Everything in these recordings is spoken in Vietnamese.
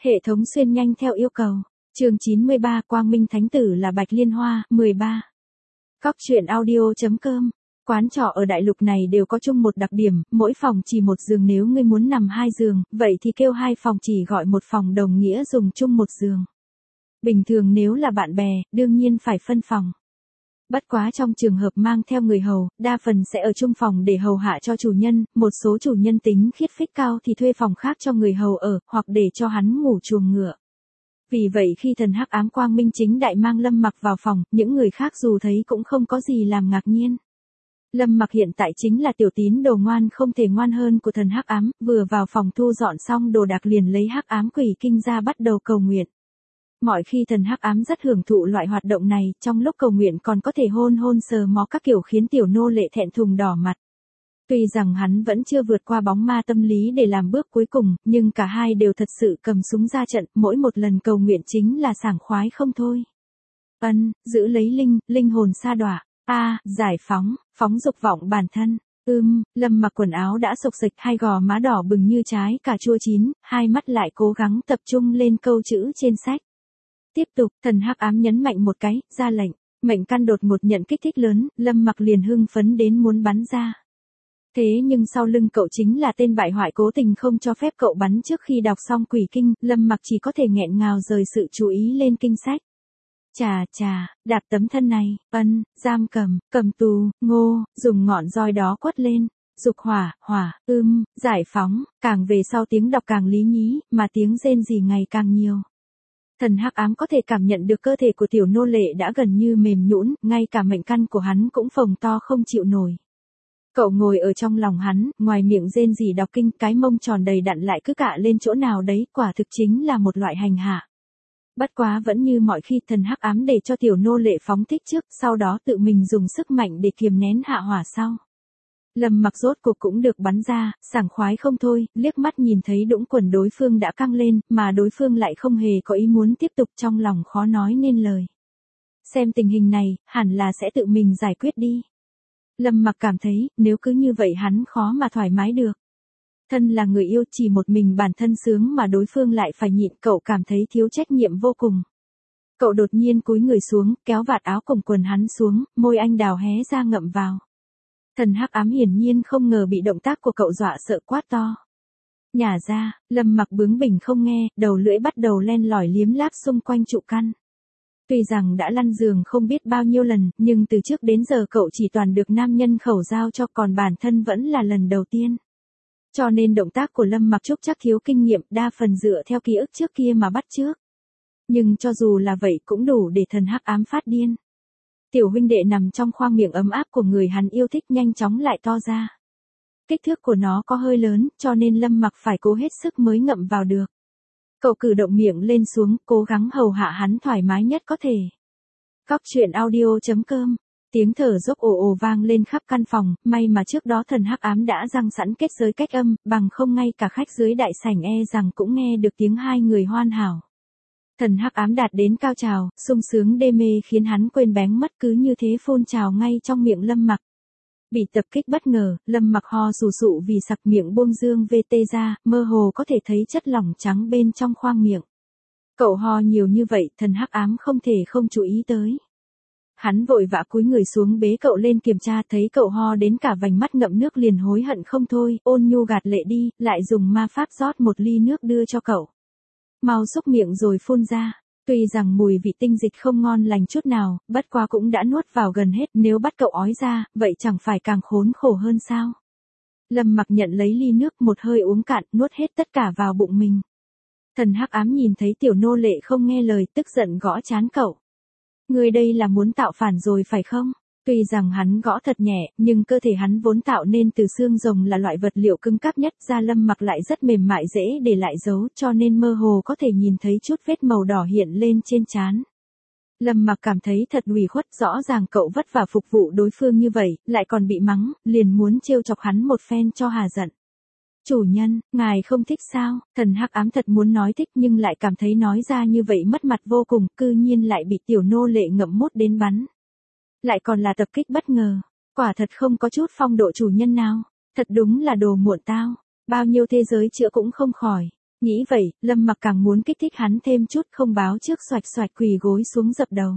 Hệ thống xuyên nhanh theo yêu cầu. Chương 93 Quang Minh Thánh Tử là Bạch Liên Hoa, 13. Cóc truyện audio.com. Quán trọ ở đại lục này đều có chung một đặc điểm, mỗi phòng chỉ một giường, nếu ngươi muốn nằm 2 giường, vậy thì kêu 2 phòng, chỉ gọi một phòng, đồng nghĩa dùng chung một giường. Bình thường nếu là bạn bè, đương nhiên phải phân phòng. Bất quá trong trường hợp mang theo người hầu, đa phần sẽ ở chung phòng để hầu hạ cho chủ nhân, một số chủ nhân tính khiết phích cao thì thuê phòng khác cho người hầu ở, hoặc để cho hắn ngủ chuồng ngựa. Vì vậy khi thần hắc ám quang minh chính đại mang Lâm Mặc vào phòng, những người khác dù thấy cũng không có gì làm ngạc nhiên. Lâm Mặc hiện tại chính là tiểu tín đồ ngoan không thể ngoan hơn của thần hắc ám, vừa vào phòng thu dọn xong đồ đạc liền lấy hắc ám quỷ kinh ra bắt đầu cầu nguyện. Mọi khi thần hắc ám rất hưởng thụ loại hoạt động này, trong lúc cầu nguyện còn có thể hôn hôn sờ mó các kiểu khiến tiểu nô lệ thẹn thùng đỏ mặt. Tuy rằng hắn vẫn chưa vượt qua bóng ma tâm lý để làm bước cuối cùng, nhưng cả hai đều thật sự cầm súng ra trận, mỗi một lần cầu nguyện chính là sảng khoái không thôi. Giữ lấy linh hồn sa đọa. Giải phóng dục vọng bản thân. Lâm Mặc quần áo đã xộc xệch, hai gò má đỏ bừng như trái cà chua chín, hai mắt lại cố gắng tập trung lên câu chữ trên sách. Tiếp tục, thần hắc ám nhấn mạnh một cái, ra lệnh, mệnh căn đột ngột nhận kích thích lớn, Lâm Mặc liền hưng phấn đến muốn bắn ra. Thế nhưng sau lưng cậu chính là tên bại hoại cố tình không cho phép cậu bắn trước khi đọc xong quỷ kinh, Lâm Mặc chỉ có thể nghẹn ngào rời sự chú ý lên kinh sách. Đạp tấm thân này, giam cầm tù, dùng ngọn roi đó quất lên, dục hỏa, giải phóng, càng về sau tiếng đọc càng lý nhí, mà tiếng rên rỉ ngày càng nhiều. Thần hắc ám có thể cảm nhận được cơ thể của tiểu nô lệ đã gần như mềm nhũn, ngay cả mệnh căn của hắn cũng phồng to không chịu nổi. Cậu ngồi ở trong lòng hắn, ngoài miệng rên rỉ đọc kinh, cái mông tròn đầy đặn lại cứ cạ lên chỗ nào đấy, quả thực chính là một loại hành hạ. Bất quá vẫn như mọi khi, thần hắc ám để cho tiểu nô lệ phóng thích trước, sau đó tự mình dùng sức mạnh để kiềm nén hạ hỏa sau. Lâm Mặc rốt cuộc cũng được bắn ra, sảng khoái không thôi, liếc mắt nhìn thấy đũng quần đối phương đã căng lên, mà đối phương lại không hề có ý muốn tiếp tục, trong lòng khó nói nên lời. Xem tình hình này, hẳn là sẽ tự mình giải quyết đi. Lâm Mặc cảm thấy, nếu cứ như vậy hắn khó mà thoải mái được. Thân là người yêu, chỉ một mình bản thân sướng mà đối phương lại phải nhịn, cậu cảm thấy thiếu trách nhiệm vô cùng. Cậu đột nhiên cúi người xuống, kéo vạt áo cùng quần hắn xuống, môi anh đào hé ra ngậm vào. Thần hắc ám hiển nhiên không ngờ bị động tác của cậu dọa sợ, quát to. Nhả ra, Lâm Mặc bướng bỉnh không nghe, đầu lưỡi bắt đầu len lỏi liếm láp xung quanh trụ căn. Tuy rằng đã lăn giường không biết bao nhiêu lần, nhưng từ trước đến giờ cậu chỉ toàn được nam nhân khẩu giao cho, còn bản thân vẫn là lần đầu tiên. Cho nên động tác của Lâm Mặc Trúc chắc thiếu kinh nghiệm, đa phần dựa theo ký ức trước kia mà bắt chước. Nhưng cho dù là vậy cũng đủ để thần hắc ám phát điên. Tiểu huynh đệ nằm trong khoang miệng ấm áp của người hắn yêu thích nhanh chóng lại to ra. Kích thước của nó có hơi lớn, cho nên Lâm Mặc phải cố hết sức mới ngậm vào được. Cậu cử động miệng lên xuống, cố gắng hầu hạ hắn thoải mái nhất có thể. Cóc truyện audio.com. Tiếng thở dốc ồ ồ vang lên khắp căn phòng, may mà trước đó thần hắc ám đã răng sẵn kết giới cách âm, bằng không ngay cả khách dưới đại sảnh rằng cũng nghe được tiếng hai người hoan hảo. Thần hắc ám đạt đến cao trào, sung sướng đê mê khiến hắn quên bén mất, cứ như thế phun trào ngay trong miệng Lâm Mặc. Bị tập kích bất ngờ, Lâm Mặc ho sù sụ vì sặc miệng buông dương VT ra, mơ hồ có thể thấy chất lỏng trắng bên trong khoang miệng. Cậu ho nhiều như vậy, thần hắc ám không thể không chú ý tới. Hắn vội vã cúi người xuống bế cậu lên kiểm tra, thấy cậu ho đến cả vành mắt ngậm nước liền hối hận không thôi, ôn nhu gạt lệ đi, lại dùng ma pháp rót một ly nước đưa cho cậu. Mau xúc miệng rồi phun ra. Tuy rằng mùi vị tinh dịch không ngon lành chút nào, bất quá cũng đã nuốt vào gần hết, nếu bắt cậu ói ra, vậy chẳng phải càng khốn khổ hơn sao? Lâm Mặc nhận lấy ly nước, một hơi uống cạn, nuốt hết tất cả vào bụng mình. Thần hắc ám nhìn thấy tiểu nô lệ không nghe lời, tức giận gõ trán cậu. Ngươi đây là muốn tạo phản rồi phải không? Tuy rằng hắn gõ thật nhẹ, nhưng cơ thể hắn vốn tạo nên từ xương rồng là loại vật liệu cứng cáp nhất, da Lâm Mặc lại rất mềm mại dễ để lại dấu, cho nên mơ hồ có thể nhìn thấy chút vết màu đỏ hiện lên trên trán. Lâm Mặc cảm thấy thật ủy khuất, rõ ràng cậu vất vả phục vụ đối phương như vậy, lại còn bị mắng, liền muốn trêu chọc hắn một phen cho hà giận. Chủ nhân, ngài không thích sao? Thần hắc ám thật muốn nói thích nhưng lại cảm thấy nói ra như vậy mất mặt vô cùng, cư nhiên lại bị tiểu nô lệ ngậm mốt đến bắn. Lại còn là tập kích bất ngờ, quả thật không có chút phong độ chủ nhân nào, thật đúng là đồ muộn tao, bao nhiêu thế giới chữa cũng không khỏi. Nghĩ vậy, Lâm Mặc càng muốn kích thích hắn thêm chút, không báo trước xoạch xoạch quỳ gối xuống dập đầu.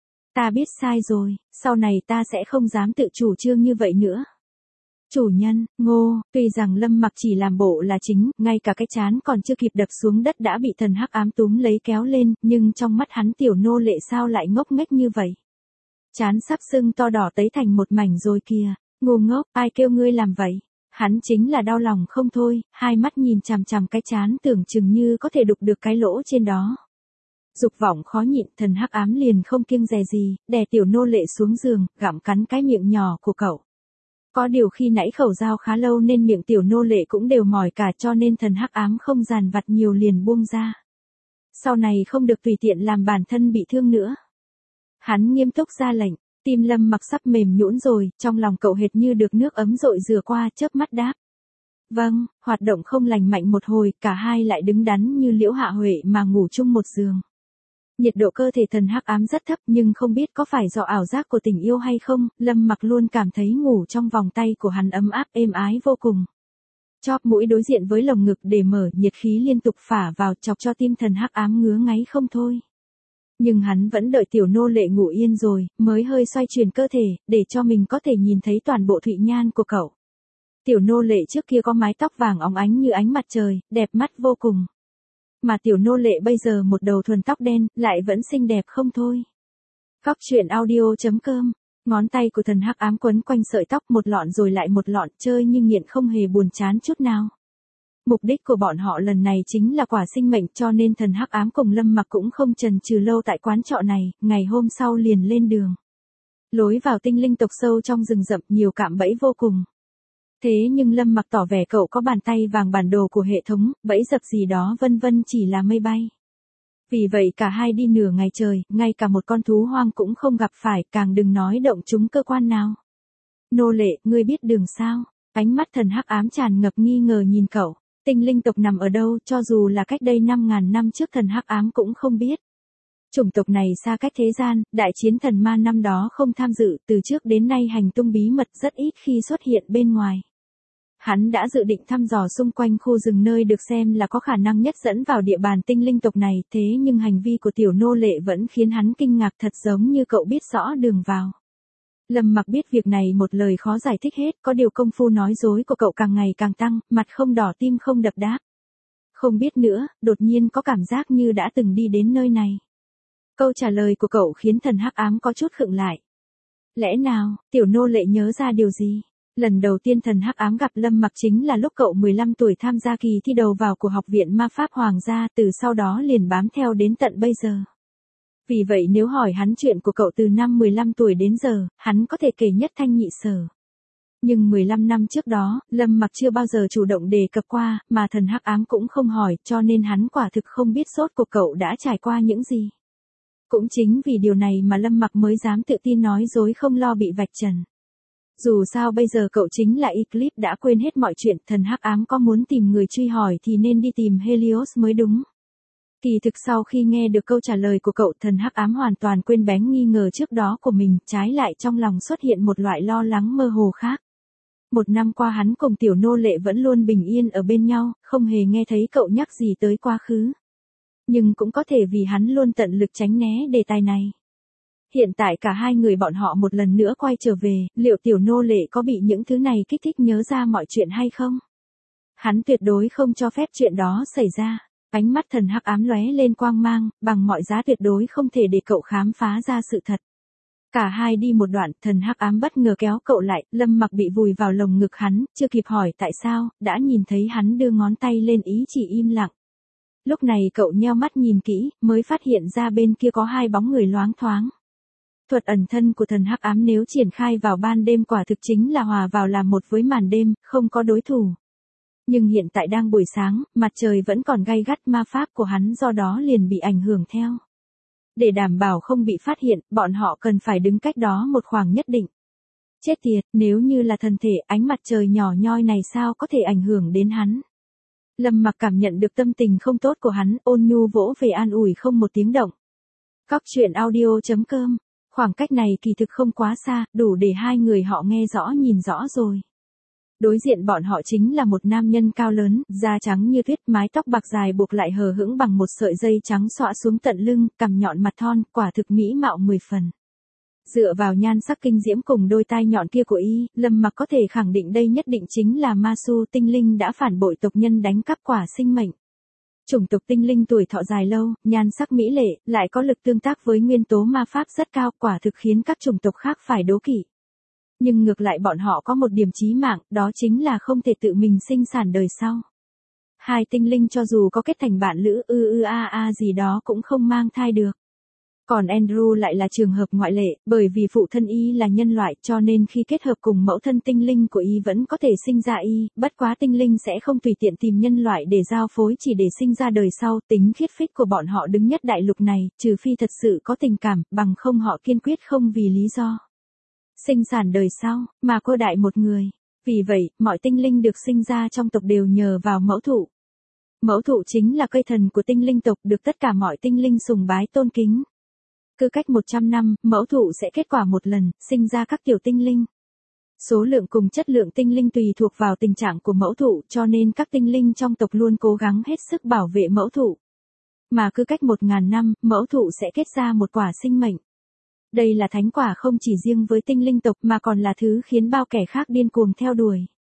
Ta biết sai rồi, sau này ta sẽ không dám tự chủ trương như vậy nữa. Chủ nhân, Ngô, tuy rằng Lâm Mặc chỉ làm bộ là chính, ngay cả cái chán còn chưa kịp đập xuống đất đã bị thần hắc ám túm lấy kéo lên, nhưng trong mắt hắn tiểu nô lệ sao lại ngốc nghếch như vậy. Chán sắp sưng to đỏ tấy thành một mảnh rồi kìa, ngu ngốc, ai kêu ngươi làm vậy? Hắn chính là đau lòng không thôi, hai mắt nhìn chằm chằm cái chán tưởng chừng như có thể đục được cái lỗ trên đó. Dục vọng khó nhịn, thần hắc ám liền không kiêng dè gì, đè tiểu nô lệ xuống giường, gặm cắn cái miệng nhỏ của cậu. Có điều khi nãy khẩu dao khá lâu nên miệng tiểu nô lệ cũng đều mỏi cả, cho nên thần hắc ám không dàn vặt nhiều liền buông ra. Sau này không được tùy tiện làm bản thân bị thương nữa. Hắn nghiêm túc ra lệnh, tim Lâm Mặc sắp mềm nhũn rồi, trong lòng cậu hệt như được nước ấm dội rửa qua, chớp mắt đáp. Vâng, hoạt động không lành mạnh một hồi, cả hai lại đứng đắn như Liễu Hạ Huệ mà ngủ chung một giường. Nhiệt độ cơ thể thần hắc ám rất thấp, nhưng không biết có phải do ảo giác của tình yêu hay không, Lâm Mặc luôn cảm thấy ngủ trong vòng tay của hắn ấm áp êm ái vô cùng. Chóp mũi đối diện với lồng ngực để mở, nhiệt khí liên tục phả vào, chọc cho tim thần hắc ám ngứa ngáy không thôi. Nhưng hắn vẫn đợi tiểu nô lệ ngủ yên rồi, mới hơi xoay chuyển cơ thể, để cho mình có thể nhìn thấy toàn bộ thụy nhan của cậu. Tiểu nô lệ trước kia có mái tóc vàng óng ánh như ánh mặt trời, đẹp mắt vô cùng. Mà tiểu nô lệ bây giờ một đầu thuần tóc đen, lại vẫn xinh đẹp không thôi. Góc truyện audio.com, ngón tay của thần hắc ám quấn quanh sợi tóc một lọn rồi lại một lọn, chơi như nghiện không hề buồn chán chút nào. Mục đích của bọn họ lần này chính là quả sinh mệnh, cho nên thần hắc ám cùng Lâm Mặc cũng không chần chừ lâu tại quán trọ này, ngày hôm sau liền lên đường. Lối vào tinh linh tộc sâu trong rừng rậm, nhiều cạm bẫy vô cùng. Thế nhưng Lâm Mặc tỏ vẻ cậu có bàn tay vàng bản đồ của hệ thống, bẫy dập gì đó vân vân chỉ là mây bay. Vì vậy cả hai đi nửa ngày trời, ngay cả một con thú hoang cũng không gặp phải, càng đừng nói động chúng cơ quan nào. Nô lệ, ngươi biết đường sao? Ánh mắt thần hắc ám tràn ngập nghi ngờ nhìn cậu. Tinh linh tộc nằm ở đâu, cho dù là cách đây 5.000 năm trước thần hắc ám cũng không biết. Chủng tộc này xa cách thế gian, đại chiến thần ma năm đó không tham dự, từ trước đến nay hành tung bí mật rất ít khi xuất hiện bên ngoài. Hắn đã dự định thăm dò xung quanh khu rừng nơi được xem là có khả năng nhất dẫn vào địa bàn tinh linh tộc này, thế nhưng hành vi của tiểu nô lệ vẫn khiến hắn kinh ngạc, thật giống như cậu biết rõ đường vào. Lâm Mặc biết việc này một lời khó giải thích hết, có điều công phu nói dối của cậu càng ngày càng tăng, mặt không đỏ tim không đập đáp. Không biết nữa, đột nhiên có cảm giác như đã từng đi đến nơi này. Câu trả lời của cậu khiến thần hắc ám có chút khựng lại. Lẽ nào, tiểu nô lệ nhớ ra điều gì? Lần đầu tiên thần hắc ám gặp Lâm Mặc chính là lúc cậu 15 tuổi tham gia kỳ thi đầu vào của Học viện Ma Pháp Hoàng gia, từ sau đó liền bám theo đến tận bây giờ. Vì vậy nếu hỏi hắn chuyện của cậu từ năm 15 tuổi đến giờ, hắn có thể kể nhất thanh nhị sở. Nhưng 15 năm trước đó, Lâm Mặc chưa bao giờ chủ động đề cập qua, mà thần hắc ám cũng không hỏi, cho nên hắn quả thực không biết sốt của cậu đã trải qua những gì. Cũng chính vì điều này mà Lâm Mặc mới dám tự tin nói dối không lo bị vạch trần. Dù sao bây giờ cậu chính là Eclipse đã quên hết mọi chuyện, thần hắc ám có muốn tìm người truy hỏi thì nên đi tìm Helios mới đúng. Kỳ thực sau khi nghe được câu trả lời của cậu, thần hắc ám hoàn toàn quên bén nghi ngờ trước đó của mình, trái lại trong lòng xuất hiện một loại lo lắng mơ hồ khác. Một năm qua hắn cùng tiểu nô lệ vẫn luôn bình yên ở bên nhau, không hề nghe thấy cậu nhắc gì tới quá khứ. Nhưng cũng có thể vì hắn luôn tận lực tránh né đề tài này. Hiện tại cả hai người bọn họ một lần nữa quay trở về, liệu tiểu nô lệ có bị những thứ này kích thích nhớ ra mọi chuyện hay không? Hắn tuyệt đối không cho phép chuyện đó xảy ra. Ánh mắt thần hắc ám lóe lên quang mang, bằng mọi giá tuyệt đối không thể để cậu khám phá ra sự thật. Cả hai đi một đoạn, thần hắc ám bất ngờ kéo cậu lại, Lâm Mặc bị vùi vào lồng ngực hắn, chưa kịp hỏi tại sao, đã nhìn thấy hắn đưa ngón tay lên ý chỉ im lặng. Lúc này cậu nheo mắt nhìn kỹ, mới phát hiện ra bên kia có hai bóng người loáng thoáng. Thuật ẩn thân của thần hắc ám nếu triển khai vào ban đêm quả thực chính là hòa vào làm một với màn đêm, không có đối thủ. Nhưng hiện tại đang buổi sáng, mặt trời vẫn còn gay gắt, ma pháp của hắn do đó liền bị ảnh hưởng theo. Để đảm bảo không bị phát hiện, bọn họ cần phải đứng cách đó một khoảng nhất định. Chết tiệt, nếu như là thần thể, ánh mặt trời nhỏ nhoi này sao có thể ảnh hưởng đến hắn. Lâm Mặc cảm nhận được tâm tình không tốt của hắn, ôn nhu vỗ về an ủi không một tiếng động. Góc truyện audio.com, khoảng cách này kỳ thực không quá xa, đủ để hai người họ nghe rõ nhìn rõ rồi. Đối diện bọn họ chính là một nam nhân cao lớn, da trắng như tuyết, mái tóc bạc dài buộc lại hờ hững bằng một sợi dây trắng xõa xuống tận lưng, cằm nhọn mặt thon, quả thực mỹ mạo 10 phần. Dựa vào nhan sắc kinh diễm cùng đôi tai nhọn kia của y, Lâm Mặc có thể khẳng định đây nhất định chính là ma su tinh linh đã phản bội tộc nhân đánh cắp quả sinh mệnh. Chủng tộc tinh linh tuổi thọ dài lâu, nhan sắc mỹ lệ, lại có lực tương tác với nguyên tố ma pháp rất cao, quả thực khiến các chủng tộc khác phải đố kỵ. Nhưng ngược lại bọn họ có một điểm chí mạng, đó chính là không thể tự mình sinh sản đời sau. Hai tinh linh cho dù có kết thành bạn lữ gì đó cũng không mang thai được. Còn Andrew lại là trường hợp ngoại lệ, bởi vì phụ thân y là nhân loại cho nên khi kết hợp cùng mẫu thân tinh linh của y vẫn có thể sinh ra y, bất quá tinh linh sẽ không tùy tiện tìm nhân loại để giao phối chỉ để sinh ra đời sau, tính khiết phích của bọn họ đứng nhất đại lục này, trừ phi thật sự có tình cảm, bằng không họ kiên quyết không vì lý do sinh sản đời sau, mà cô đại một người. Vì vậy, mọi tinh linh được sinh ra trong tộc đều nhờ vào mẫu thụ. Mẫu thụ chính là cây thần của tinh linh tộc được tất cả mọi tinh linh sùng bái tôn kính. Cứ cách 100 năm, mẫu thụ sẽ kết quả một lần, sinh ra các tiểu tinh linh. Số lượng cùng chất lượng tinh linh tùy thuộc vào tình trạng của mẫu thụ cho nên các tinh linh trong tộc luôn cố gắng hết sức bảo vệ mẫu thụ. Mà cứ cách 1000 năm, mẫu thụ sẽ kết ra một quả sinh mệnh. Đây là thánh quả không chỉ riêng với tinh linh tộc mà còn là thứ khiến bao kẻ khác điên cuồng theo đuổi.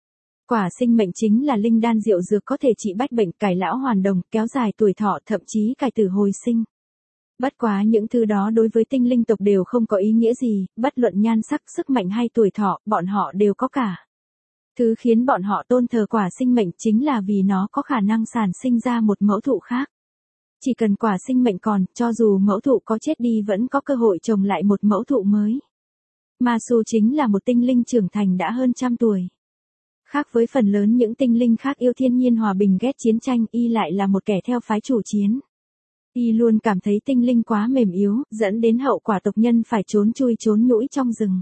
Quả sinh mệnh chính là linh đan diệu dược có thể trị bách bệnh, cải lão hoàn đồng, kéo dài tuổi thọ, thậm chí cải tử hồi sinh. Bất quá những thứ đó đối với tinh linh tộc đều không có ý nghĩa gì, bất luận nhan sắc, sức mạnh hay tuổi thọ, bọn họ đều có cả. Thứ khiến bọn họ tôn thờ quả sinh mệnh chính là vì nó có khả năng sản sinh ra một mẫu thụ khác. Chỉ cần quả sinh mệnh còn, cho dù mẫu thụ có chết đi vẫn có cơ hội trồng lại một mẫu thụ mới. Masu chính là một tinh linh trưởng thành đã hơn 100 tuổi. Khác với phần lớn những tinh linh khác yêu thiên nhiên hòa bình ghét chiến tranh, y lại là một kẻ theo phái chủ chiến. Y luôn cảm thấy tinh linh quá mềm yếu, dẫn đến hậu quả tộc nhân phải trốn chui trốn nhũi trong rừng.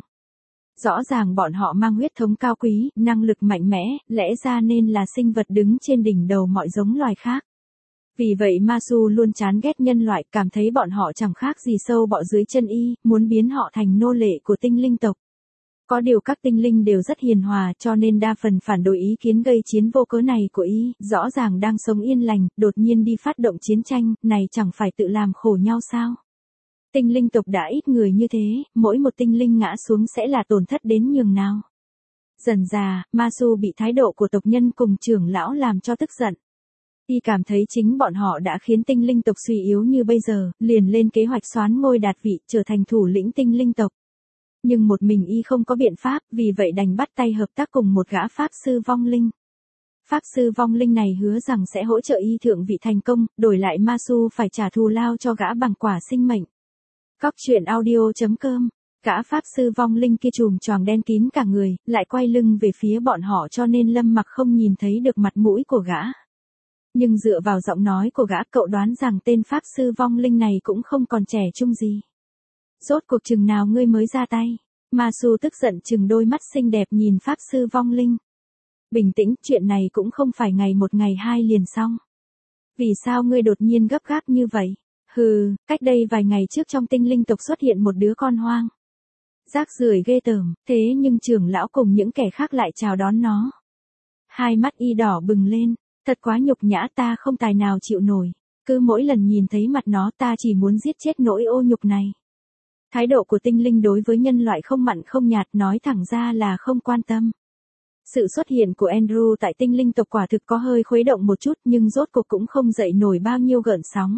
Rõ ràng bọn họ mang huyết thống cao quý, năng lực mạnh mẽ, lẽ ra nên là sinh vật đứng trên đỉnh đầu mọi giống loài khác. Vì vậy Masu luôn chán ghét nhân loại, cảm thấy bọn họ chẳng khác gì sâu bọ dưới chân y, muốn biến họ thành nô lệ của tinh linh tộc. Có điều các tinh linh đều rất hiền hòa cho nên đa phần phản đối ý kiến gây chiến vô cớ này của y, rõ ràng đang sống yên lành, đột nhiên đi phát động chiến tranh, này chẳng phải tự làm khổ nhau sao? Tinh linh tộc đã ít người như thế, mỗi một tinh linh ngã xuống sẽ là tổn thất đến nhường nào. Dần dà, Masu bị thái độ của tộc nhân cùng trưởng lão làm cho tức giận. Y cảm thấy chính bọn họ đã khiến tinh linh tộc suy yếu như bây giờ, liền lên kế hoạch soán ngôi đạt vị trở thành thủ lĩnh tinh linh tộc. Nhưng một mình y không có biện pháp, vì vậy đành bắt tay hợp tác cùng một gã pháp sư vong linh. Pháp sư vong linh này hứa rằng sẽ hỗ trợ y thượng vị thành công, đổi lại Masu phải trả thù lao cho gã bằng quả sinh mệnh. Cóc truyện audio.com. Gã pháp sư vong linh kia trùm choàng đen kín cả người, lại quay lưng về phía bọn họ cho nên Lâm Mặc không nhìn thấy được mặt mũi của gã. Nhưng dựa vào giọng nói của gã, cậu đoán rằng tên pháp sư vong linh này cũng không còn trẻ trung gì. Rốt cuộc chừng nào ngươi mới ra tay? Masu tức giận chừng đôi mắt xinh đẹp nhìn pháp sư vong linh. Bình tĩnh, chuyện này cũng không phải ngày một ngày hai liền xong. Vì sao ngươi đột nhiên gấp gáp như vậy? Hừ, cách đây vài ngày trước trong tinh linh tộc xuất hiện một đứa con hoang. Rác rưởi ghê tởm, thế nhưng trưởng lão cùng những kẻ khác lại chào đón nó. Hai mắt y đỏ bừng lên, thật quá nhục nhã, ta không tài nào chịu nổi. Cứ mỗi lần nhìn thấy mặt nó ta chỉ muốn giết chết nỗi ô nhục này. Thái độ của tinh linh đối với nhân loại không mặn không nhạt, nói thẳng ra là không quan tâm. Sự xuất hiện của Andrew tại tinh linh tộc quả thực có hơi khuấy động một chút nhưng rốt cuộc cũng không dậy nổi bao nhiêu gợn sóng.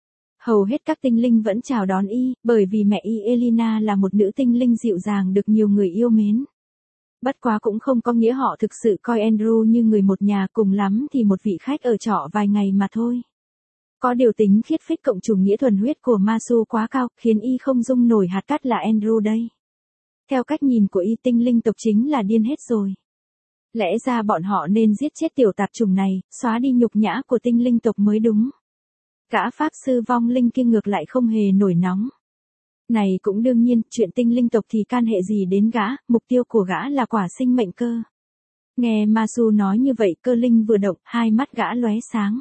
Hầu hết các tinh linh vẫn chào đón y, bởi vì mẹ y Elina là một nữ tinh linh dịu dàng được nhiều người yêu mến. Bất quá cũng không có nghĩa họ thực sự coi Andrew như người một nhà, cùng lắm thì một vị khách ở trọ vài ngày mà thôi. Có điều tính khiết phích cộng chủ nghĩa thuần huyết của Masu quá cao, khiến y không dung nổi hạt cát là Andrew đây. Theo cách nhìn của y, tinh linh tộc chính là điên hết rồi. Lẽ ra bọn họ nên giết chết tiểu tạp chủng này, xóa đi nhục nhã của tinh linh tộc mới đúng. Gã pháp sư vong linh kia ngược lại không hề nổi nóng. Này cũng đương nhiên, chuyện tinh linh tộc thì can hệ gì đến gã, mục tiêu của gã là quả sinh mệnh cơ. Nghe Masu nói như vậy, cơ linh vừa động, hai mắt gã lóe sáng.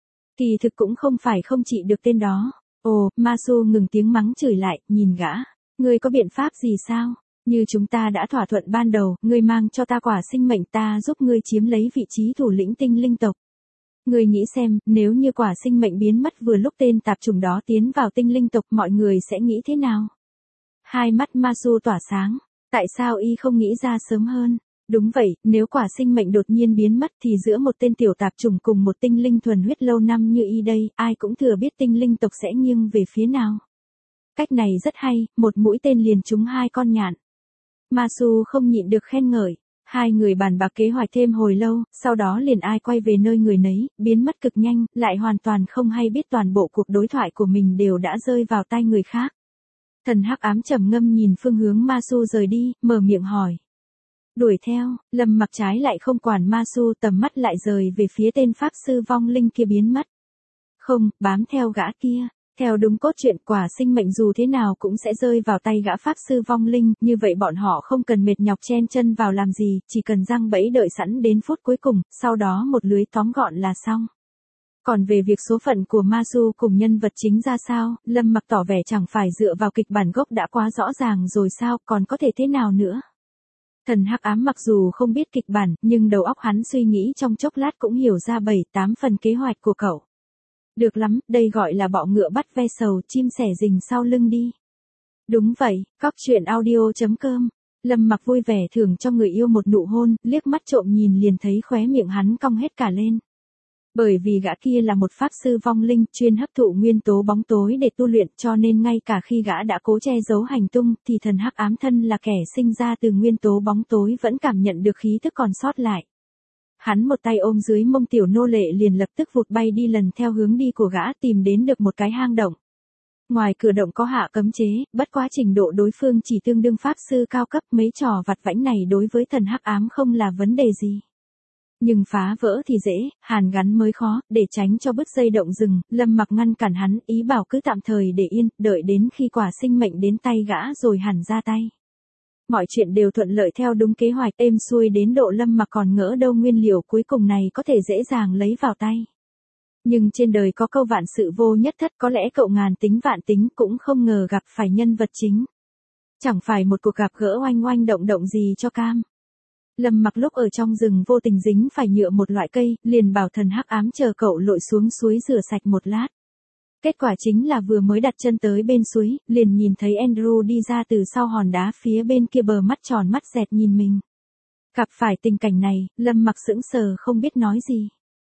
Kỳ thực cũng không phải không trị được tên đó. Ồ, Masu ngừng tiếng mắng chửi lại, nhìn gã. Ngươi có biện pháp gì sao? Như chúng ta đã thỏa thuận ban đầu, ngươi mang cho ta quả sinh mệnh, ta giúp ngươi chiếm lấy vị trí thủ lĩnh tinh linh tộc. Ngươi nghĩ xem, nếu như quả sinh mệnh biến mất vừa lúc tên tạp chủng đó tiến vào tinh linh tộc, mọi người sẽ nghĩ thế nào? Hai mắt Masu tỏa sáng. Tại sao y không nghĩ ra sớm hơn? Đúng vậy, nếu quả sinh mệnh đột nhiên biến mất thì giữa một tên tiểu tạp chủng cùng một tinh linh thuần huyết lâu năm như y đây, ai cũng thừa biết tinh linh tộc sẽ nghiêng về phía nào. Cách này rất hay, một mũi tên liền trúng hai con nhạn. Masu không nhịn được khen ngợi. Hai người bàn bạc kế hoạch thêm hồi lâu, sau đó liền ai quay về nơi người nấy, biến mất cực nhanh, lại hoàn toàn không hay biết toàn bộ cuộc đối thoại của mình đều đã rơi vào tay người khác. Thần hắc ám trầm ngâm nhìn phương hướng Masu rời đi, mở miệng hỏi. Đuổi theo, Lâm Mặc trái lại không quản Masu, tầm mắt lại rời về phía tên pháp sư vong linh kia biến mất. Không, bám theo gã kia. Theo đúng cốt truyện, quả sinh mệnh dù thế nào cũng sẽ rơi vào tay gã pháp sư vong linh, như vậy bọn họ không cần mệt nhọc chen chân vào làm gì, chỉ cần giăng bẫy đợi sẵn đến phút cuối cùng, sau đó một lưới tóm gọn là xong. Còn về việc số phận của Masu cùng nhân vật chính ra sao, Lâm Mặc tỏ vẻ chẳng phải dựa vào kịch bản gốc đã quá rõ ràng rồi sao, còn có thể thế nào nữa. Thần hắc ám mặc dù không biết kịch bản, nhưng đầu óc hắn suy nghĩ trong chốc lát cũng hiểu ra 7-8 phần kế hoạch của cậu. Được lắm, đây gọi là bọ ngựa bắt ve sầu, chim sẻ rình sau lưng đi. Đúng vậy, cóc truyện audio.com. Lâm Mặc vui vẻ thưởng cho người yêu một nụ hôn, liếc mắt trộm nhìn liền thấy khóe miệng hắn cong hết cả lên. Bởi vì gã kia là một pháp sư vong linh, chuyên hấp thụ nguyên tố bóng tối để tu luyện, cho nên ngay cả khi gã đã cố che giấu hành tung, thì thần hắc ám thân là kẻ sinh ra từ nguyên tố bóng tối vẫn cảm nhận được khí thức còn sót lại. Hắn một tay ôm dưới mông tiểu nô lệ liền lập tức vụt bay đi lần theo hướng đi của gã, tìm đến được một cái hang động. Ngoài cửa động có hạ cấm chế, bất quá trình độ đối phương chỉ tương đương pháp sư cao cấp, mấy trò vặt vãnh này đối với thần hắc ám không là vấn đề gì. Nhưng phá vỡ thì dễ, hàn gắn mới khó, để tránh cho bứt dây động rừng, Lâm Mặc ngăn cản hắn, ý bảo cứ tạm thời để yên, đợi đến khi quả sinh mệnh đến tay gã rồi hẳn ra tay. Mọi chuyện đều thuận lợi theo đúng kế hoạch, êm xuôi đến độ Lâm Mặc còn ngỡ đâu nguyên liệu cuối cùng này có thể dễ dàng lấy vào tay. Nhưng trên đời có câu vạn sự vô nhất thất, có lẽ cậu ngàn tính vạn tính cũng không ngờ gặp phải nhân vật chính. Chẳng phải một cuộc gặp gỡ oanh oanh động động gì cho cam. Lâm Mặc lúc ở trong rừng vô tình dính phải nhựa một loại cây, liền bảo thần hắc ám chờ cậu lội xuống suối rửa sạch một lát. Kết quả chính là vừa mới đặt chân tới bên suối, liền nhìn thấy Andrew đi ra từ sau hòn đá phía bên kia bờ, mắt tròn mắt dẹt nhìn mình. Gặp phải tình cảnh này, Lâm Mặc sững sờ không biết nói gì.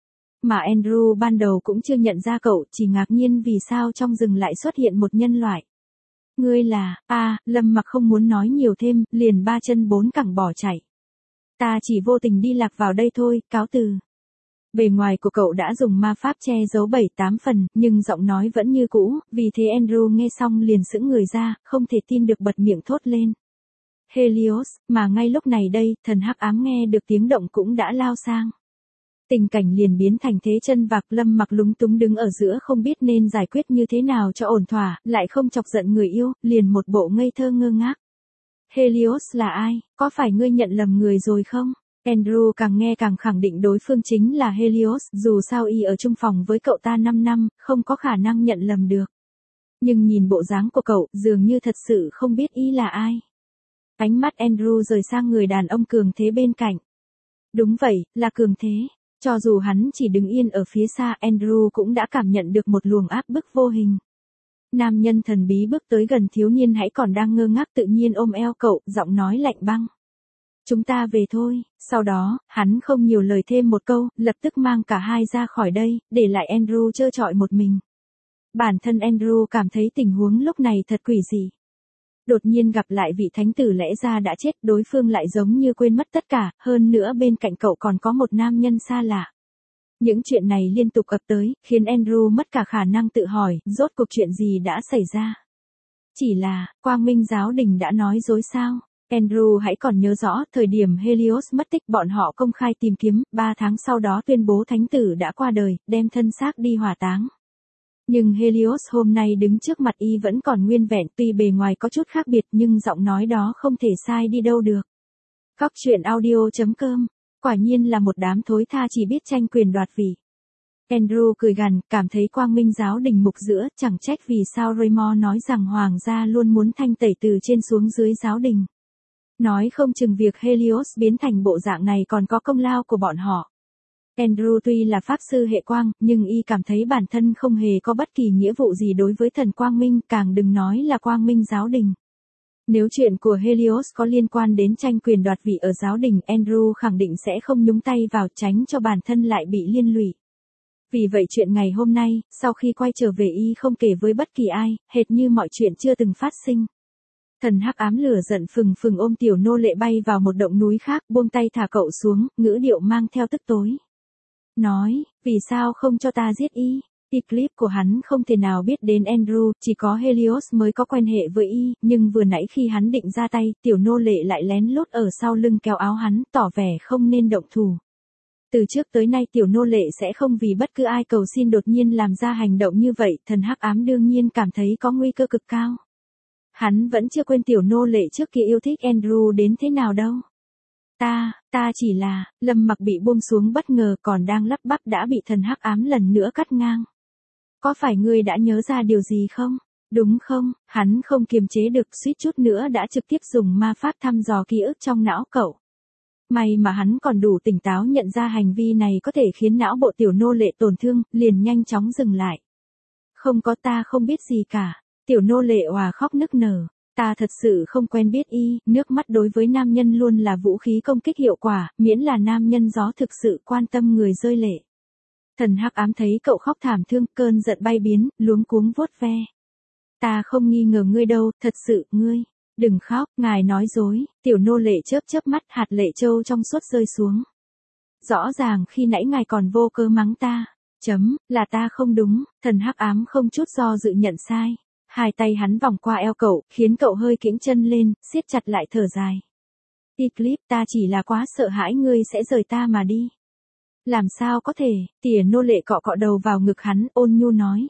Mà Andrew ban đầu cũng chưa nhận ra cậu, chỉ ngạc nhiên vì sao trong rừng lại xuất hiện một nhân loại. Ngươi là, Lâm Mặc không muốn nói nhiều thêm, liền ba chân bốn cẳng bỏ chạy. Ta chỉ vô tình đi lạc vào đây thôi, cáo từ. Bề ngoài của cậu đã dùng ma pháp che giấu 7-8 phần, nhưng giọng nói vẫn như cũ, vì thế Andrew nghe xong liền sững người ra, không thể tin được bật miệng thốt lên. Helios, mà ngay lúc này đây, thần hắc ám nghe được tiếng động cũng đã lao sang. Tình cảnh liền biến thành thế chân vạc, Lâm Mặc lúng túng đứng ở giữa không biết nên giải quyết như thế nào cho ổn thỏa, lại không chọc giận người yêu, liền một bộ ngây thơ ngơ ngác. Helios là ai, có phải ngươi nhận lầm người rồi không? Andrew càng nghe càng khẳng định đối phương chính là Helios, dù sao y ở chung phòng với cậu ta 5 năm, không có khả năng nhận lầm được. Nhưng nhìn bộ dáng của cậu, dường như thật sự không biết y là ai. Ánh mắt Andrew rời sang người đàn ông cường thế bên cạnh. Đúng vậy, là cường thế. Cho dù hắn chỉ đứng yên ở phía xa, Andrew cũng đã cảm nhận được một luồng áp bức vô hình. Nam nhân thần bí bước tới gần thiếu niên hãy còn đang ngơ ngác tự nhiên ôm eo cậu, giọng nói lạnh băng. Chúng ta về thôi, sau đó, hắn không nhiều lời thêm một câu, lập tức mang cả hai ra khỏi đây, để lại Andrew trơ trọi một mình. Bản thân Andrew cảm thấy tình huống lúc này thật quỷ dị. Đột nhiên gặp lại vị thánh tử lẽ ra đã chết, đối phương lại giống như quên mất tất cả, hơn nữa bên cạnh cậu còn có một nam nhân xa lạ. Những chuyện này liên tục ập tới, khiến Andrew mất cả khả năng tự hỏi, rốt cuộc chuyện gì đã xảy ra. Chỉ là, Quang Minh giáo đình đã nói dối sao? Andrew hãy còn nhớ rõ, thời điểm Helios mất tích bọn họ công khai tìm kiếm, 3 tháng sau đó tuyên bố thánh tử đã qua đời, đem thân xác đi hỏa táng. Nhưng Helios hôm nay đứng trước mặt y vẫn còn nguyên vẹn, tuy bề ngoài có chút khác biệt nhưng giọng nói đó không thể sai đi đâu được. Cóc truyện audio.com, quả nhiên là một đám thối tha chỉ biết tranh quyền đoạt vị. Andrew cười gằn, cảm thấy Quang Minh giáo đình mục giữa, chẳng trách vì sao Raymond nói rằng hoàng gia luôn muốn thanh tẩy từ trên xuống dưới giáo đình. Nói không chừng việc Helios biến thành bộ dạng này còn có công lao của bọn họ. Andrew tuy là pháp sư hệ quang, nhưng y cảm thấy bản thân không hề có bất kỳ nghĩa vụ gì đối với thần quang minh, càng đừng nói là quang minh giáo đình. Nếu chuyện của Helios có liên quan đến tranh quyền đoạt vị ở giáo đình, Andrew khẳng định sẽ không nhúng tay vào, tránh cho bản thân lại bị liên lụy. Vì vậy chuyện ngày hôm nay, sau khi quay trở về y không kể với bất kỳ ai, hệt như mọi chuyện chưa từng phát sinh. Thần hắc ám lửa giận phừng phừng ôm tiểu nô lệ bay vào một động núi khác, buông tay thả cậu xuống, ngữ điệu mang theo tức tối. Nói, vì sao không cho ta giết y? Clip của hắn không thể nào biết đến Andrew, chỉ có Helios mới có quan hệ với y, nhưng vừa nãy khi hắn định ra tay, tiểu nô lệ lại lén lút ở sau lưng kéo áo hắn, tỏ vẻ không nên động thủ. Từ trước tới nay tiểu nô lệ sẽ không vì bất cứ ai cầu xin đột nhiên làm ra hành động như vậy, thần hắc ám đương nhiên cảm thấy có nguy cơ cực cao. Hắn vẫn chưa quên tiểu nô lệ trước kia yêu thích Andrew đến thế nào đâu. Ta chỉ là, Lâm Mặc bị buông xuống bất ngờ còn đang lắp bắp đã bị thần hắc ám lần nữa cắt ngang. Có phải ngươi đã nhớ ra điều gì không? Đúng không? Hắn không kiềm chế được suýt chút nữa đã trực tiếp dùng ma pháp thăm dò ký ức trong não cậu. May mà hắn còn đủ tỉnh táo nhận ra hành vi này có thể khiến não bộ tiểu nô lệ tổn thương, liền nhanh chóng dừng lại. Không có, ta không biết gì cả. Tiểu nô lệ òa khóc nức nở. Ta thật sự không quen biết y, nước mắt đối với nam nhân luôn là vũ khí công kích hiệu quả, miễn là nam nhân gió thực sự quan tâm người rơi lệ. Thần hắc ám thấy cậu khóc thảm thương, cơn giận bay biến, luống cuống vuốt ve. Ta không nghi ngờ ngươi đâu, thật sự, ngươi. Đừng khóc, ngài nói dối, tiểu nô lệ chớp chớp mắt, hạt lệ châu trong suốt rơi xuống. Rõ ràng khi nãy ngài còn vô cớ mắng ta. Là ta không đúng, thần hắc ám không chút do dự nhận sai. Hai tay hắn vòng qua eo cậu, khiến cậu hơi kiễng chân lên, siết chặt lại thở dài. Clip, ta chỉ là quá sợ hãi ngươi sẽ rời ta mà đi. Làm sao có thể, tỉa nô lệ cọ cọ đầu vào ngực hắn, ôn nhu nói.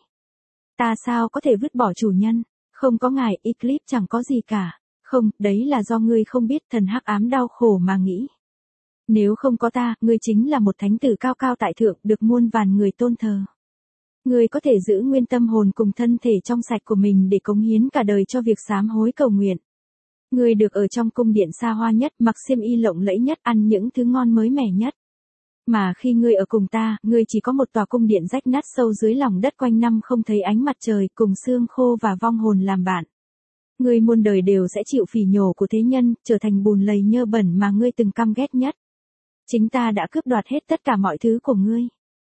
Ta sao có thể vứt bỏ chủ nhân, không có ngài, Clip chẳng có gì cả. Không, đấy là do ngươi không biết, thần hắc ám đau khổ mà nghĩ. Nếu không có ta, ngươi chính là một thánh tử cao cao tại thượng, được muôn vàn người tôn thờ. Ngươi có thể giữ nguyên tâm hồn cùng thân thể trong sạch của mình để cống hiến cả đời cho việc sám hối cầu nguyện. Ngươi được ở trong cung điện xa hoa nhất, mặc xiêm y lộng lẫy nhất, ăn những thứ ngon mới mẻ nhất. Mà khi ngươi ở cùng ta, ngươi chỉ có một tòa cung điện rách nát sâu dưới lòng đất quanh năm không thấy ánh mặt trời, cùng xương khô và vong hồn làm bạn. Ngươi muôn đời đều sẽ chịu phỉ nhổ của thế nhân, trở thành bùn lầy nhơ bẩn mà ngươi từng căm ghét nhất. Chính ta đã cướp đoạt hết tất cả mọi thứ của ngươi.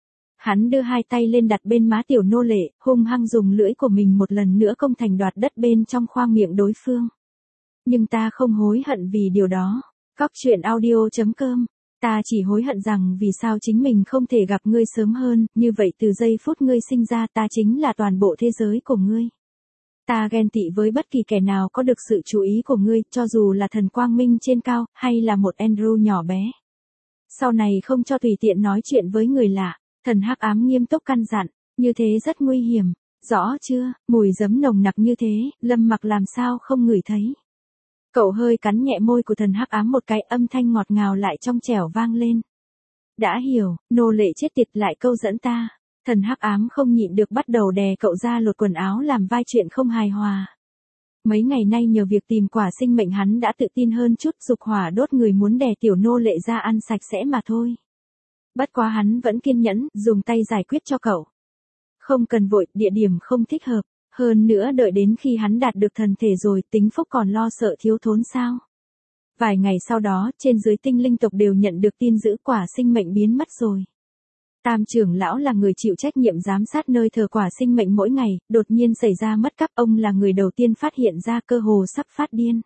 Hắn đưa hai tay lên đặt bên má tiểu nô lệ, hung hăng dùng lưỡi của mình một lần nữa công thành đoạt đất bên trong khoang miệng đối phương. Nhưng ta không hối hận vì điều đó. Cóc truyện audio.com. Ta chỉ hối hận rằng vì sao chính mình không thể gặp ngươi sớm hơn, như vậy từ giây phút ngươi sinh ra ta chính là toàn bộ thế giới của ngươi. Ta ghen tị với bất kỳ kẻ nào có được sự chú ý của ngươi, cho dù là thần quang minh trên cao, hay là một Andrew nhỏ bé. Sau này không cho tùy tiện nói chuyện với người lạ. Thần hắc ám nghiêm túc căn dặn, như thế rất nguy hiểm, rõ chưa, mùi giấm nồng nặc như thế, Lâm Mặc làm sao không ngửi thấy. Cậu hơi cắn nhẹ môi của thần hắc ám một cái, âm thanh ngọt ngào lại trong trẻo vang lên. Đã hiểu, nô lệ chết tiệt lại câu dẫn ta. Thần hắc ám không nhịn được bắt đầu đè cậu ra lột quần áo làm vai chuyện không hài hòa. Mấy ngày nay nhờ việc tìm quả sinh mệnh hắn đã tự tin hơn chút, dục hỏa đốt người muốn đè tiểu nô lệ ra ăn sạch sẽ mà thôi. Bất quá hắn vẫn kiên nhẫn, dùng tay giải quyết cho cậu. Không cần vội, địa điểm không thích hợp. Hơn nữa đợi đến khi hắn đạt được thần thể rồi, tính phúc còn lo sợ thiếu thốn sao. Vài ngày sau đó, trên dưới tinh linh tộc đều nhận được tin giữ quả sinh mệnh biến mất rồi. Tam trưởng lão là người chịu trách nhiệm giám sát nơi thờ quả sinh mệnh mỗi ngày, đột nhiên xảy ra mất cắp, ông là người đầu tiên phát hiện ra, cơ hồ sắp phát điên.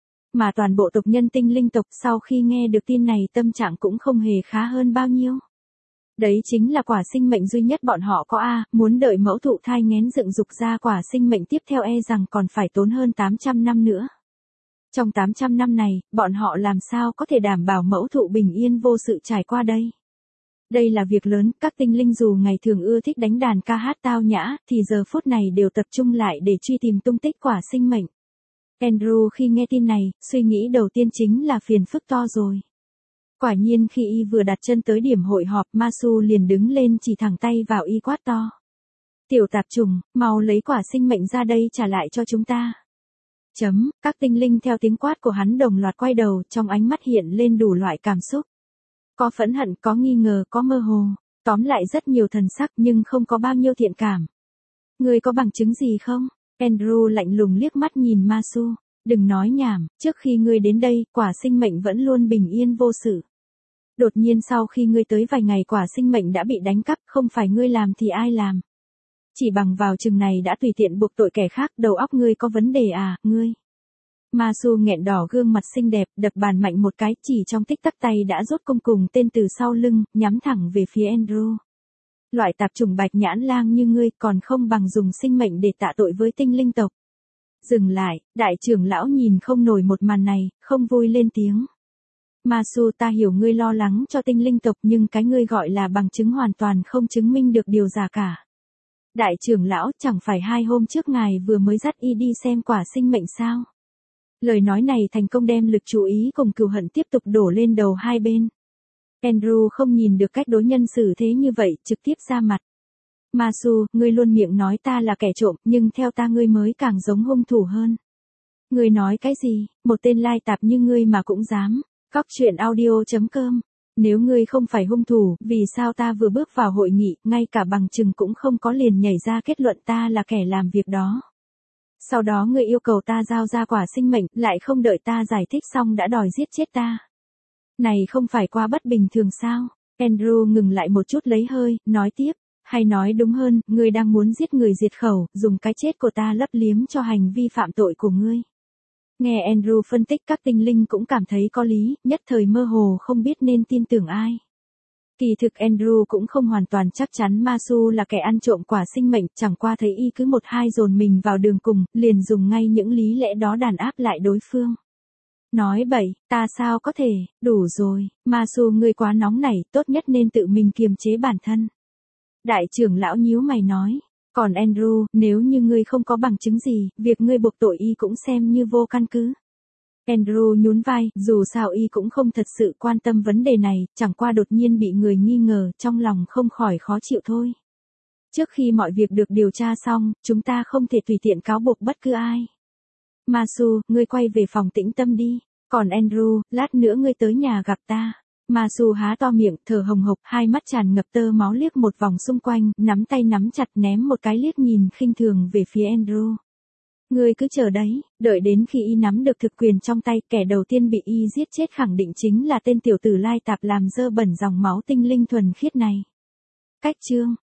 Mà toàn bộ tộc nhân tinh linh tộc sau khi nghe được tin này tâm trạng cũng không hề khá hơn bao nhiêu. Đấy chính là quả sinh mệnh duy nhất bọn họ có muốn đợi mẫu thụ thai nghén dựng dục ra quả sinh mệnh tiếp theo rằng còn phải tốn hơn 800 năm nữa. Trong 800 năm này, bọn họ làm sao có thể đảm bảo mẫu thụ bình yên vô sự trải qua đây? Đây là việc lớn, các tinh linh dù ngày thường ưa thích đánh đàn ca hát tao nhã, thì giờ phút này đều tập trung lại để truy tìm tung tích quả sinh mệnh. Andrew khi nghe tin này, suy nghĩ đầu tiên chính là phiền phức to rồi. Quả nhiên khi y vừa đặt chân tới điểm hội họp, Masu liền đứng lên chỉ thẳng tay vào y quát to. Tiểu tạp trùng, mau lấy quả sinh mệnh ra đây trả lại cho chúng ta. Các tinh linh theo tiếng quát của hắn đồng loạt quay đầu, trong ánh mắt hiện lên đủ loại cảm xúc. Có phẫn hận, có nghi ngờ, có mơ hồ. Tóm lại rất nhiều thần sắc nhưng không có bao nhiêu thiện cảm. Ngươi có bằng chứng gì không? Andrew lạnh lùng liếc mắt nhìn Masu. Đừng nói nhảm, trước khi ngươi đến đây, quả sinh mệnh vẫn luôn bình yên vô sự. Đột nhiên sau khi ngươi tới vài ngày quả sinh mệnh đã bị đánh cắp, không phải ngươi làm thì ai làm? Chỉ bằng vào chừng này đã tùy tiện buộc tội kẻ khác, đầu óc ngươi có vấn đề à, ngươi? Masu nghẹn đỏ gương mặt xinh đẹp, đập bàn mạnh một cái, chỉ trong tích tắc tay đã rút cung cùng tên từ sau lưng, nhắm thẳng về phía Andrew. Loại tạp chủng bạch nhãn lang như ngươi còn không bằng dùng sinh mệnh để tạ tội với tinh linh tộc. Dừng lại, đại trưởng lão nhìn không nổi một màn này, không vui lên tiếng. Masu, ta hiểu ngươi lo lắng cho tinh linh tộc nhưng cái ngươi gọi là bằng chứng hoàn toàn không chứng minh được điều gì cả. Đại trưởng lão, chẳng phải 2 hôm trước ngài vừa mới dắt y đi xem quả sinh mệnh sao? Lời nói này thành công đem lực chú ý cùng cừu hận tiếp tục đổ lên đầu hai bên. Andrew không nhìn được cách đối nhân xử thế như vậy, trực tiếp ra mặt. Masu, ngươi luôn miệng nói ta là kẻ trộm, nhưng theo ta ngươi mới càng giống hung thủ hơn. Ngươi nói cái gì, một tên lai tạp như ngươi mà cũng dám. Cóc truyện audio.com. Nếu ngươi không phải hung thủ, vì sao ta vừa bước vào hội nghị, ngay cả bằng chứng cũng không có liền nhảy ra kết luận ta là kẻ làm việc đó. Sau đó ngươi yêu cầu ta giao ra quả sinh mệnh, lại không đợi ta giải thích xong đã đòi giết chết ta. Này không phải quá bất bình thường sao? Andrew ngừng lại một chút lấy hơi, nói tiếp. Hay nói đúng hơn, ngươi đang muốn giết người diệt khẩu, dùng cái chết của ta lấp liếm cho hành vi phạm tội của ngươi. Nghe Andrew phân tích các tinh linh cũng cảm thấy có lý, nhất thời mơ hồ không biết nên tin tưởng ai. Kỳ thực Andrew cũng không hoàn toàn chắc chắn Masu là kẻ ăn trộm quả sinh mệnh, chẳng qua thấy y cứ một hai dồn mình vào đường cùng, liền dùng ngay những lý lẽ đó đàn áp lại đối phương. Nói bậy, ta sao có thể, đủ rồi, Masu ngươi quá nóng nảy, tốt nhất nên tự mình kiềm chế bản thân. Đại trưởng lão nhíu mày nói, còn Andrew, nếu như ngươi không có bằng chứng gì, việc ngươi buộc tội y cũng xem như vô căn cứ. Andrew nhún vai, dù sao y cũng không thật sự quan tâm vấn đề này, chẳng qua đột nhiên bị người nghi ngờ, trong lòng không khỏi khó chịu thôi. Trước khi mọi việc được điều tra xong, chúng ta không thể tùy tiện cáo buộc bất cứ ai. Masu, ngươi quay về phòng tĩnh tâm đi, còn Andrew, lát nữa ngươi tới nhà gặp ta. Masu há to miệng, thở hồng hộc, hai mắt tràn ngập tơ máu liếc một vòng xung quanh, nắm tay nắm chặt ném một cái liếc nhìn khinh thường về phía Andrew. Ngươi cứ chờ đấy, đợi đến khi y nắm được thực quyền trong tay, kẻ đầu tiên bị y giết chết khẳng định chính là tên tiểu tử lai tạp làm dơ bẩn dòng máu tinh linh thuần khiết này. Cách chương